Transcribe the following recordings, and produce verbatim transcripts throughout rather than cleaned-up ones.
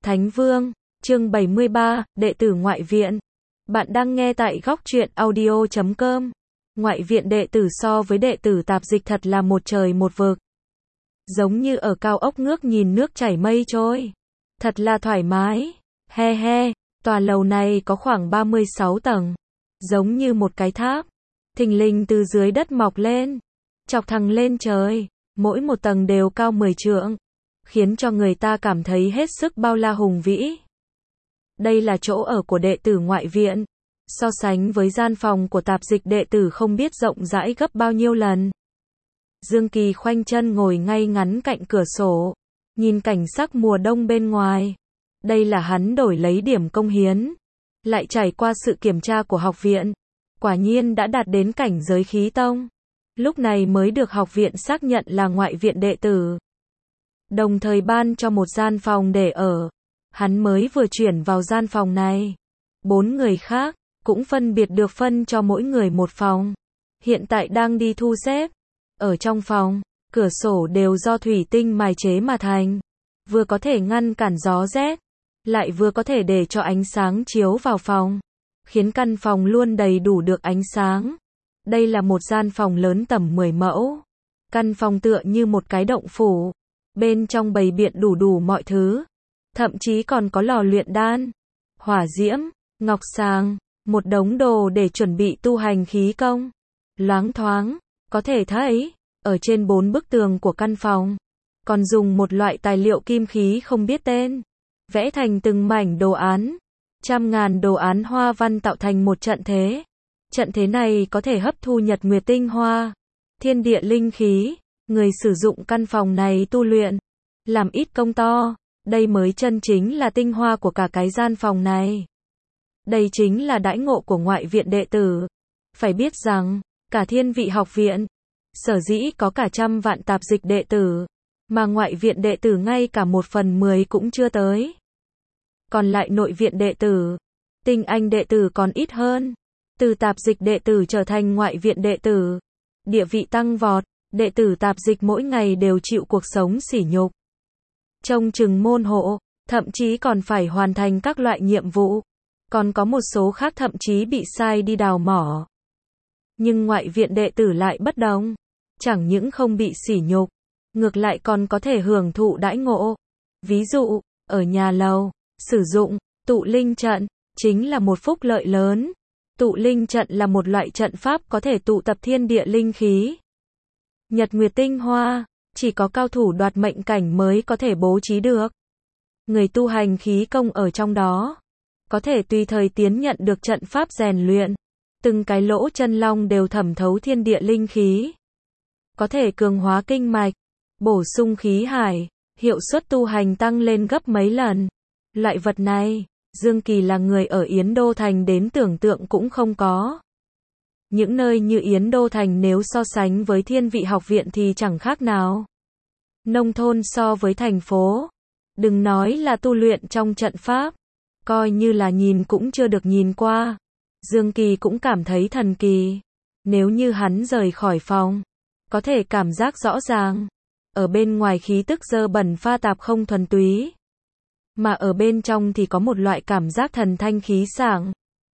Thánh Vương, chương bảy mươi ba, đệ tử ngoại viện. Bạn đang nghe tại góc truyện audio chấm com. Ngoại viện đệ tử so với đệ tử tạp dịch thật là một trời một vực. Giống như ở cao ốc ngước nhìn nước chảy mây trôi. Thật là thoải mái. He he, tòa lầu này có khoảng ba mươi sáu tầng. Giống như một cái tháp. Thình lình từ dưới đất mọc lên. Chọc thẳng lên trời. Mỗi một tầng đều cao mười trượng. Khiến cho người ta cảm thấy hết sức bao la hùng vĩ. Đây là chỗ ở của đệ tử ngoại viện. So sánh với gian phòng của tạp dịch đệ tử không biết rộng rãi gấp bao nhiêu lần. Dương Kỳ khoanh chân ngồi ngay ngắn cạnh cửa sổ. Nhìn cảnh sắc mùa đông bên ngoài. Đây là hắn đổi lấy điểm công hiến. Lại trải qua sự kiểm tra của học viện. Quả nhiên đã đạt đến cảnh giới khí tông. Lúc này mới được học viện xác nhận là ngoại viện đệ tử. Đồng thời ban cho một gian phòng để ở. Hắn mới vừa chuyển vào gian phòng này. Bốn người khác, cũng phân biệt được phân cho mỗi người một phòng. Hiện tại đang đi thu xếp. Ở trong phòng, cửa sổ đều do thủy tinh mài chế mà thành. Vừa có thể ngăn cản gió rét, lại vừa có thể để cho ánh sáng chiếu vào phòng. Khiến căn phòng luôn đầy đủ được ánh sáng. Đây là một gian phòng lớn tầm mười mẫu. Căn phòng tựa như một cái động phủ. Bên trong bày biện đủ đủ mọi thứ. Thậm chí còn có lò luyện đan, hỏa diễm, ngọc sàng, một đống đồ để chuẩn bị tu hành khí công. Loáng thoáng, có thể thấy, ở trên bốn bức tường của căn phòng, còn dùng một loại tài liệu kim khí không biết tên. Vẽ thành từng mảnh đồ án, trăm ngàn đồ án hoa văn tạo thành một trận thế. Trận thế này có thể hấp thu nhật nguyệt tinh hoa, thiên địa linh khí. Người sử dụng căn phòng này tu luyện, làm ít công to. Đây mới chân chính là tinh hoa của cả cái gian phòng này. Đây chính là đãi ngộ của ngoại viện đệ tử. Phải biết rằng, cả thiên vị học viện, sở dĩ có cả trăm vạn tạp dịch đệ tử, mà ngoại viện đệ tử ngay cả một phần mười cũng chưa tới. Còn lại nội viện đệ tử, tinh anh đệ tử còn ít hơn. Từ tạp dịch đệ tử trở thành ngoại viện đệ tử, địa vị tăng vọt, đệ tử tạp dịch mỗi ngày đều chịu cuộc sống sỉ nhục. Trông chừng môn hộ, thậm chí còn phải hoàn thành các loại nhiệm vụ. Còn có một số khác thậm chí bị sai đi đào mỏ. Nhưng ngoại viện đệ tử lại bất đồng. Chẳng những không bị sỉ nhục, ngược lại còn có thể hưởng thụ đãi ngộ. Ví dụ, ở nhà lầu, sử dụng tụ linh trận, chính là một phúc lợi lớn. Tụ linh trận là một loại trận pháp có thể tụ tập thiên địa linh khí. Nhật nguyệt tinh hoa. Chỉ có cao thủ đoạt mệnh cảnh mới có thể bố trí được. Người tu hành khí công ở trong đó, có thể tùy thời tiến nhận được trận pháp rèn luyện. Từng cái lỗ chân long đều thẩm thấu thiên địa linh khí. Có thể cường hóa kinh mạch, bổ sung khí hải, hiệu suất tu hành tăng lên gấp mấy lần. Loại vật này, Dương Kỳ là người ở Yến Đô Thành đến tưởng tượng cũng không có. Những nơi như Yến Đô Thành nếu so sánh với thiên vị học viện thì chẳng khác nào. Nông thôn so với thành phố. Đừng nói là tu luyện trong trận pháp. Coi như là nhìn cũng chưa được nhìn qua. Dương Kỳ cũng cảm thấy thần kỳ. Nếu như hắn rời khỏi phòng, có thể cảm giác rõ ràng. Ở bên ngoài khí tức dơ bẩn pha tạp không thuần túy. Mà ở bên trong thì có một loại cảm giác thần thanh khí sảng.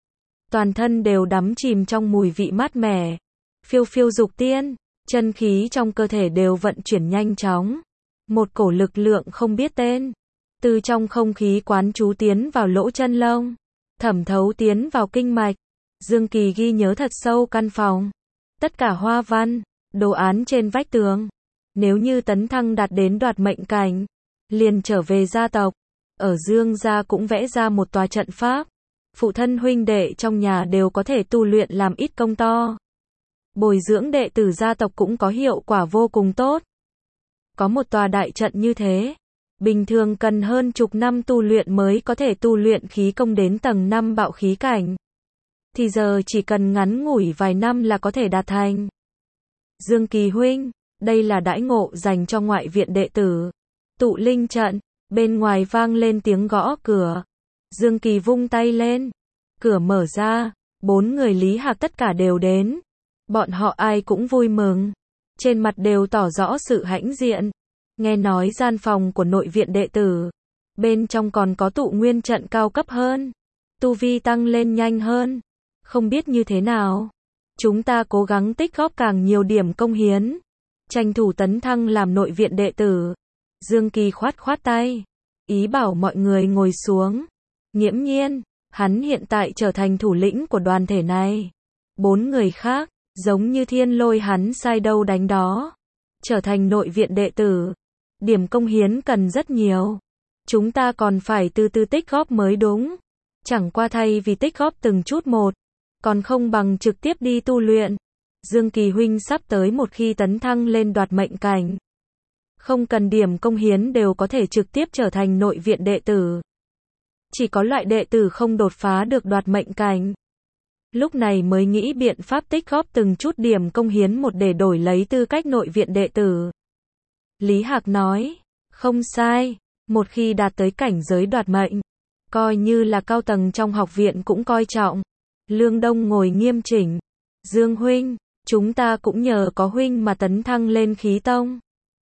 Toàn thân đều đắm chìm trong mùi vị mát mẻ, phiêu phiêu dục tiên, chân khí trong cơ thể đều vận chuyển nhanh chóng. Một cổ lực lượng không biết tên, từ trong không khí quán trú tiến vào lỗ chân lông, thẩm thấu tiến vào kinh mạch. Dương Kỳ ghi nhớ thật sâu căn phòng, tất cả hoa văn, đồ án trên vách tường. Nếu như tấn thăng đạt đến đoạt mệnh cảnh, liền trở về gia tộc. Ở Dương gia cũng vẽ ra một tòa trận pháp. Phụ thân huynh đệ trong nhà đều có thể tu luyện làm ít công to. Bồi dưỡng đệ tử gia tộc cũng có hiệu quả vô cùng tốt. Có một tòa đại trận như thế, bình thường cần hơn chục năm tu luyện mới có thể tu luyện khí công đến tầng năm bạo khí cảnh. Thì giờ chỉ cần ngắn ngủi vài năm là có thể đạt thành. Dương Kỳ huynh, đây là đãi ngộ dành cho ngoại viện đệ tử. Tụ linh trận, bên ngoài vang lên tiếng gõ cửa. Dương Kỳ vung tay lên, cửa mở ra, bốn người Lý Hạc tất cả đều đến. Bọn họ ai cũng vui mừng, trên mặt đều tỏ rõ sự hãnh diện. Nghe nói gian phòng của nội viện đệ tử Bên trong còn có tụ nguyên trận cao cấp hơn. Tu vi tăng lên nhanh hơn. Không biết như thế nào. Chúng ta cố gắng tích góp càng nhiều điểm công hiến. Tranh thủ tấn thăng làm nội viện đệ tử. Dương Kỳ khoát khoát tay. Ý bảo mọi người ngồi xuống. Nghiễm nhiên, hắn hiện tại trở thành thủ lĩnh của đoàn thể này. Bốn người khác, giống như thiên lôi hắn sai đâu đánh đó. Trở thành nội viện đệ tử. Điểm công hiến cần rất nhiều. Chúng ta còn phải từ từ tích góp mới đúng. Chẳng qua thay vì tích góp từng chút một. Còn không bằng trực tiếp đi tu luyện. Dương Kỳ huynh sắp tới một khi tấn thăng lên đoạt mệnh cảnh. Không cần điểm công hiến đều có thể trực tiếp trở thành nội viện đệ tử. Chỉ có loại đệ tử không đột phá được đoạt mệnh cảnh. Lúc này mới nghĩ biện pháp tích góp từng chút điểm công hiến một để đổi lấy tư cách nội viện đệ tử. Lý Hạc nói, không sai, một khi đạt tới cảnh giới đoạt mệnh, coi như là cao tầng trong học viện cũng coi trọng. Lương Đông ngồi nghiêm chỉnh. Dương huynh, chúng ta cũng nhờ có huynh mà tấn thăng lên khí tông.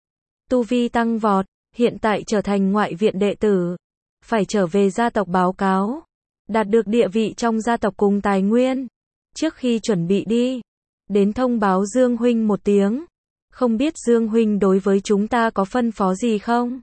Tu vi tăng vọt, hiện tại trở thành ngoại viện đệ tử. Phải trở về gia tộc báo cáo. Đạt được địa vị trong gia tộc cùng tài nguyên. Trước khi chuẩn bị đi, đến thông báo Dương huynh một tiếng. Không biết Dương huynh đối với chúng ta có phân phó gì không?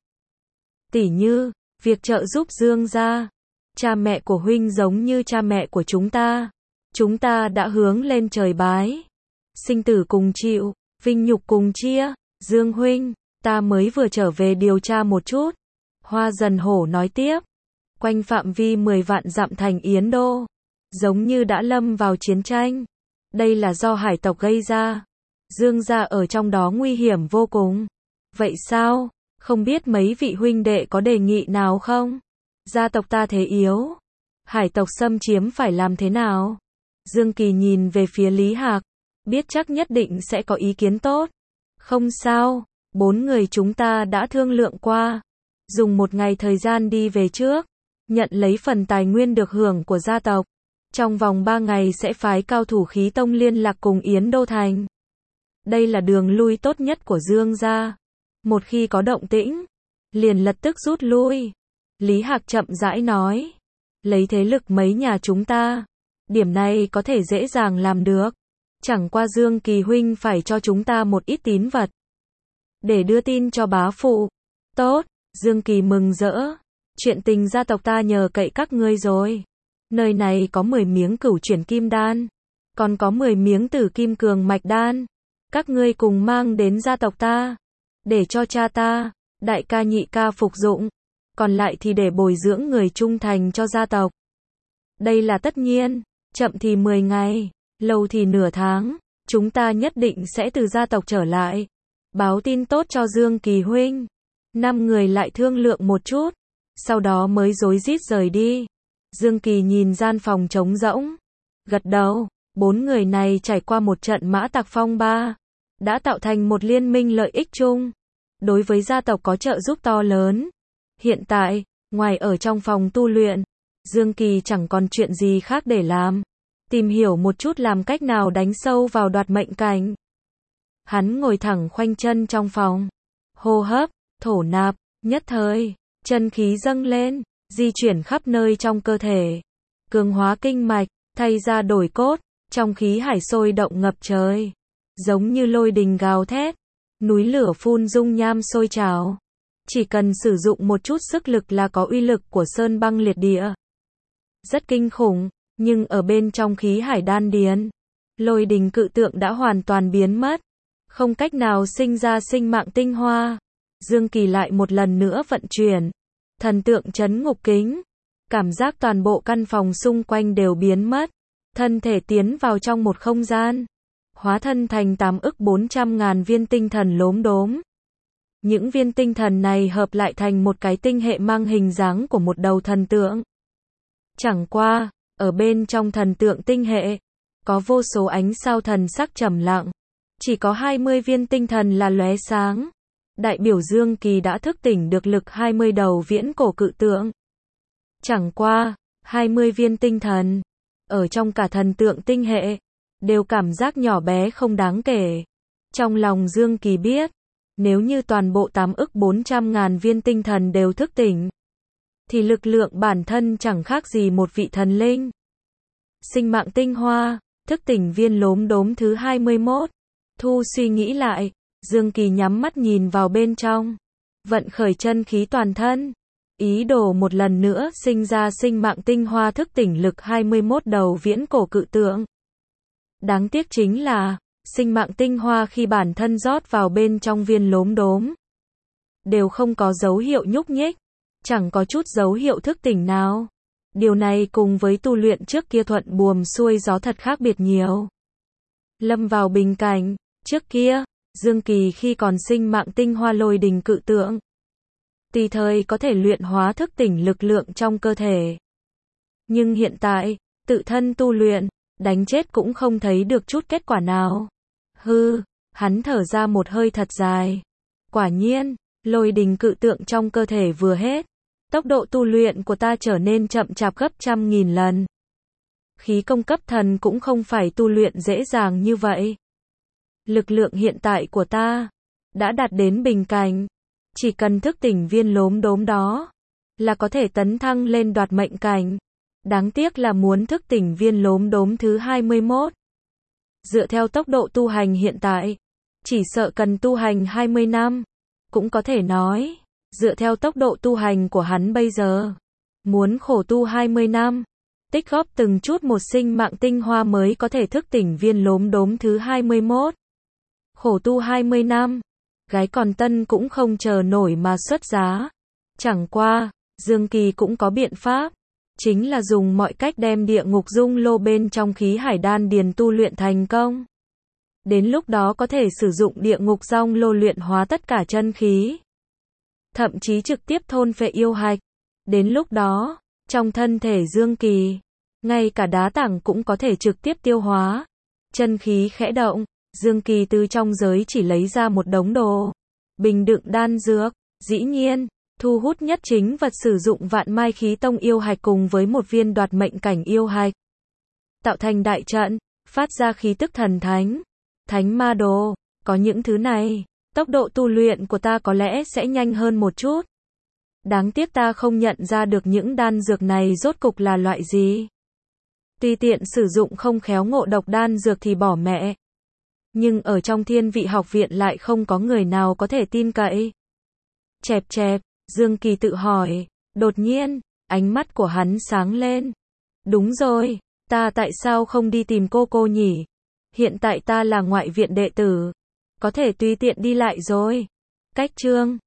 Tỉ như, việc trợ giúp Dương gia. Cha mẹ của huynh giống như cha mẹ của chúng ta. Chúng ta đã hướng lên trời bái. Sinh tử cùng chịu, vinh nhục cùng chia. Dương huynh, ta mới vừa trở về điều tra một chút. Hoa Dần Hổ nói tiếp. Quanh phạm vi mười vạn dặm thành Yến Đô. Giống như đã lâm vào chiến tranh. Đây là do hải tộc gây ra. Dương gia ở trong đó nguy hiểm vô cùng. Vậy sao? Không biết mấy vị huynh đệ có đề nghị nào không? Gia tộc ta thế yếu. Hải tộc xâm chiếm phải làm thế nào? Dương Kỳ nhìn về phía Lý Hạc. Biết chắc nhất định sẽ có ý kiến tốt. Không sao, bốn người chúng ta đã thương lượng qua. Dùng một ngày thời gian đi về trước. Nhận lấy phần tài nguyên được hưởng của gia tộc. Trong vòng ba ngày sẽ phái cao thủ khí tông liên lạc cùng Yến Đô Thành. Đây là đường lui tốt nhất của Dương gia. Một khi có động tĩnh, liền lập tức rút lui. Lý Hạc chậm rãi nói. Lấy thế lực mấy nhà chúng ta. Điểm này có thể dễ dàng làm được. Chẳng qua Dương Kỳ huynh phải cho chúng ta một ít tín vật. Để đưa tin cho bá phụ. Tốt, Dương Kỳ mừng rỡ. Chuyện tình gia tộc ta nhờ cậy các ngươi rồi. Nơi này có mười miếng cửu chuyển kim đan. Còn có mười miếng tử kim cường mạch đan. Các ngươi cùng mang đến gia tộc ta. Để cho cha ta, đại ca nhị ca phục dụng. Còn lại thì để bồi dưỡng người trung thành cho gia tộc. Đây là tất nhiên. Chậm thì mười ngày, lâu thì nửa tháng. Chúng ta nhất định sẽ từ gia tộc trở lại. Báo tin tốt cho Dương Kỳ huynh. Năm người lại thương lượng một chút. Sau đó mới rối rít rời đi. Dương Kỳ nhìn gian phòng trống rỗng. Gật đầu. Bốn người này trải qua một trận mã tạc phong ba. Đã tạo thành một liên minh lợi ích chung. Đối với gia tộc có trợ giúp to lớn. Hiện tại, ngoài ở trong phòng tu luyện, Dương Kỳ chẳng còn chuyện gì khác để làm. Tìm hiểu một chút làm cách nào đánh sâu vào đoạt mệnh cảnh. Hắn ngồi thẳng khoanh chân trong phòng. Hô hấp, thổ nạp, nhất thời, chân khí dâng lên, di chuyển khắp nơi trong cơ thể. Cường hóa kinh mạch, thay ra đổi cốt, trong khí hải sôi động ngập trời. Giống như lôi đình gào thét, núi lửa phun dung nham sôi trào. Chỉ cần sử dụng một chút sức lực là có uy lực của sơn băng liệt địa. Rất kinh khủng, nhưng ở bên trong khí hải đan điền, lôi đình cự tượng đã hoàn toàn biến mất. Không cách nào sinh ra sinh mạng tinh hoa. Dương Kỳ lại một lần nữa vận chuyển. Thần tượng chấn ngục kính. Cảm giác toàn bộ căn phòng xung quanh đều biến mất. Thân thể tiến vào trong một không gian. Hóa thân thành tám ức bốn trăm ngàn viên tinh thần lốm đốm. Những viên tinh thần này hợp lại thành một cái tinh hệ mang hình dáng của một đầu thần tượng. Chẳng qua, ở bên trong thần tượng tinh hệ, có vô số ánh sao thần sắc trầm lặng. Chỉ có hai mươi viên tinh thần là lóe sáng. Đại biểu Dương Kỳ đã thức tỉnh được lực hai mươi đầu viễn cổ cự tượng. Chẳng qua, hai mươi viên tinh thần, ở trong cả thần tượng tinh hệ, đều cảm giác nhỏ bé không đáng kể. Trong lòng Dương Kỳ biết, nếu như toàn bộ tám ức bốn trăm ngàn viên tinh thần đều thức tỉnh, thì lực lượng bản thân chẳng khác gì một vị thần linh. Sinh mạng tinh hoa, thức tỉnh viên lốm đốm thứ hai mươi mốt. Thu suy nghĩ lại, Dương Kỳ nhắm mắt nhìn vào bên trong, vận khởi chân khí toàn thân, ý đồ một lần nữa sinh ra sinh mạng tinh hoa thức tỉnh lực hai mươi mốt đầu viễn cổ cự tượng. Đáng tiếc chính là, sinh mạng tinh hoa khi bản thân rót vào bên trong viên lốm đốm, đều không có dấu hiệu nhúc nhích, chẳng có chút dấu hiệu thức tỉnh nào. Điều này cùng với tu luyện trước kia thuận buồm xuôi gió thật khác biệt nhiều. Lâm vào bình cảnh, trước kia, Dương Kỳ khi còn sinh mạng tinh hoa lôi đình cự tượng, tùy thời có thể luyện hóa thức tỉnh lực lượng trong cơ thể. Nhưng hiện tại, tự thân tu luyện, đánh chết cũng không thấy được chút kết quả nào. Hư, hắn thở ra một hơi thật dài. Quả nhiên, lôi đình cự tượng trong cơ thể vừa hết, tốc độ tu luyện của ta trở nên chậm chạp gấp trăm nghìn lần. Khí công cấp thần cũng không phải tu luyện dễ dàng như vậy. Lực lượng hiện tại của ta đã đạt đến bình cảnh, chỉ cần thức tỉnh viên lốm đốm đó là có thể tấn thăng lên đoạt mệnh cảnh. Đáng tiếc là muốn thức tỉnh viên lốm đốm thứ hai mươi mốt. Dựa theo tốc độ tu hành hiện tại, chỉ sợ cần tu hành hai mươi năm. Cũng có thể nói, dựa theo tốc độ tu hành của hắn bây giờ, muốn khổ tu hai mươi năm, tích góp từng chút một sinh mạng tinh hoa mới có thể thức tỉnh viên lốm đốm thứ hai mươi mốt. Khổ tu hai mươi năm, gái còn tân cũng không chờ nổi mà xuất giá. Chẳng qua, Dương Kỳ cũng có biện pháp, chính là dùng mọi cách đem địa ngục dung lô bên trong khí hải đan điền tu luyện thành công. Đến lúc đó có thể sử dụng địa ngục dung lô luyện hóa tất cả chân khí, thậm chí trực tiếp thôn phệ yêu hạch. Đến lúc đó, trong thân thể Dương Kỳ, ngay cả đá tảng cũng có thể trực tiếp tiêu hóa. Chân khí khẽ động, Dương Kỳ từ trong giới chỉ lấy ra một đống đồ, bình đựng đan dược. Dĩ nhiên, thu hút nhất chính vật sử dụng vạn mai khí tông yêu hạch cùng với một viên đoạt mệnh cảnh yêu hạch, tạo thành đại trận, phát ra khí tức thần thánh, thánh ma đồ. Có những thứ này, tốc độ tu luyện của ta có lẽ sẽ nhanh hơn một chút. Đáng tiếc ta không nhận ra được những đan dược này rốt cục là loại gì. Tùy tiện sử dụng không khéo ngộ độc đan dược thì bỏ mẹ. Nhưng ở trong Thiên Vị học viện lại không có người nào có thể tin cậy. Chẹp chẹp, Dương Kỳ tự hỏi. Đột nhiên, ánh mắt của hắn sáng lên. Đúng rồi, ta tại sao không đi tìm cô cô nhỉ? Hiện tại ta là ngoại viện đệ tử, có thể tùy tiện đi lại rồi. Cách chương